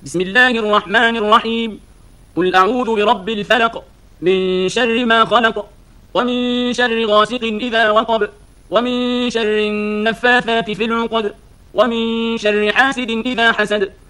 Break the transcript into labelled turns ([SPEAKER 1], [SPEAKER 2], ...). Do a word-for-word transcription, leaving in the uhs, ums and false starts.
[SPEAKER 1] بسم الله الرحمن الرحيم. قل أعوذ برب الفلق، من شر ما خلق، ومن شر غاسق إذا وقب، ومن شر النفاثات في العقد، ومن شر حاسد إذا حسد.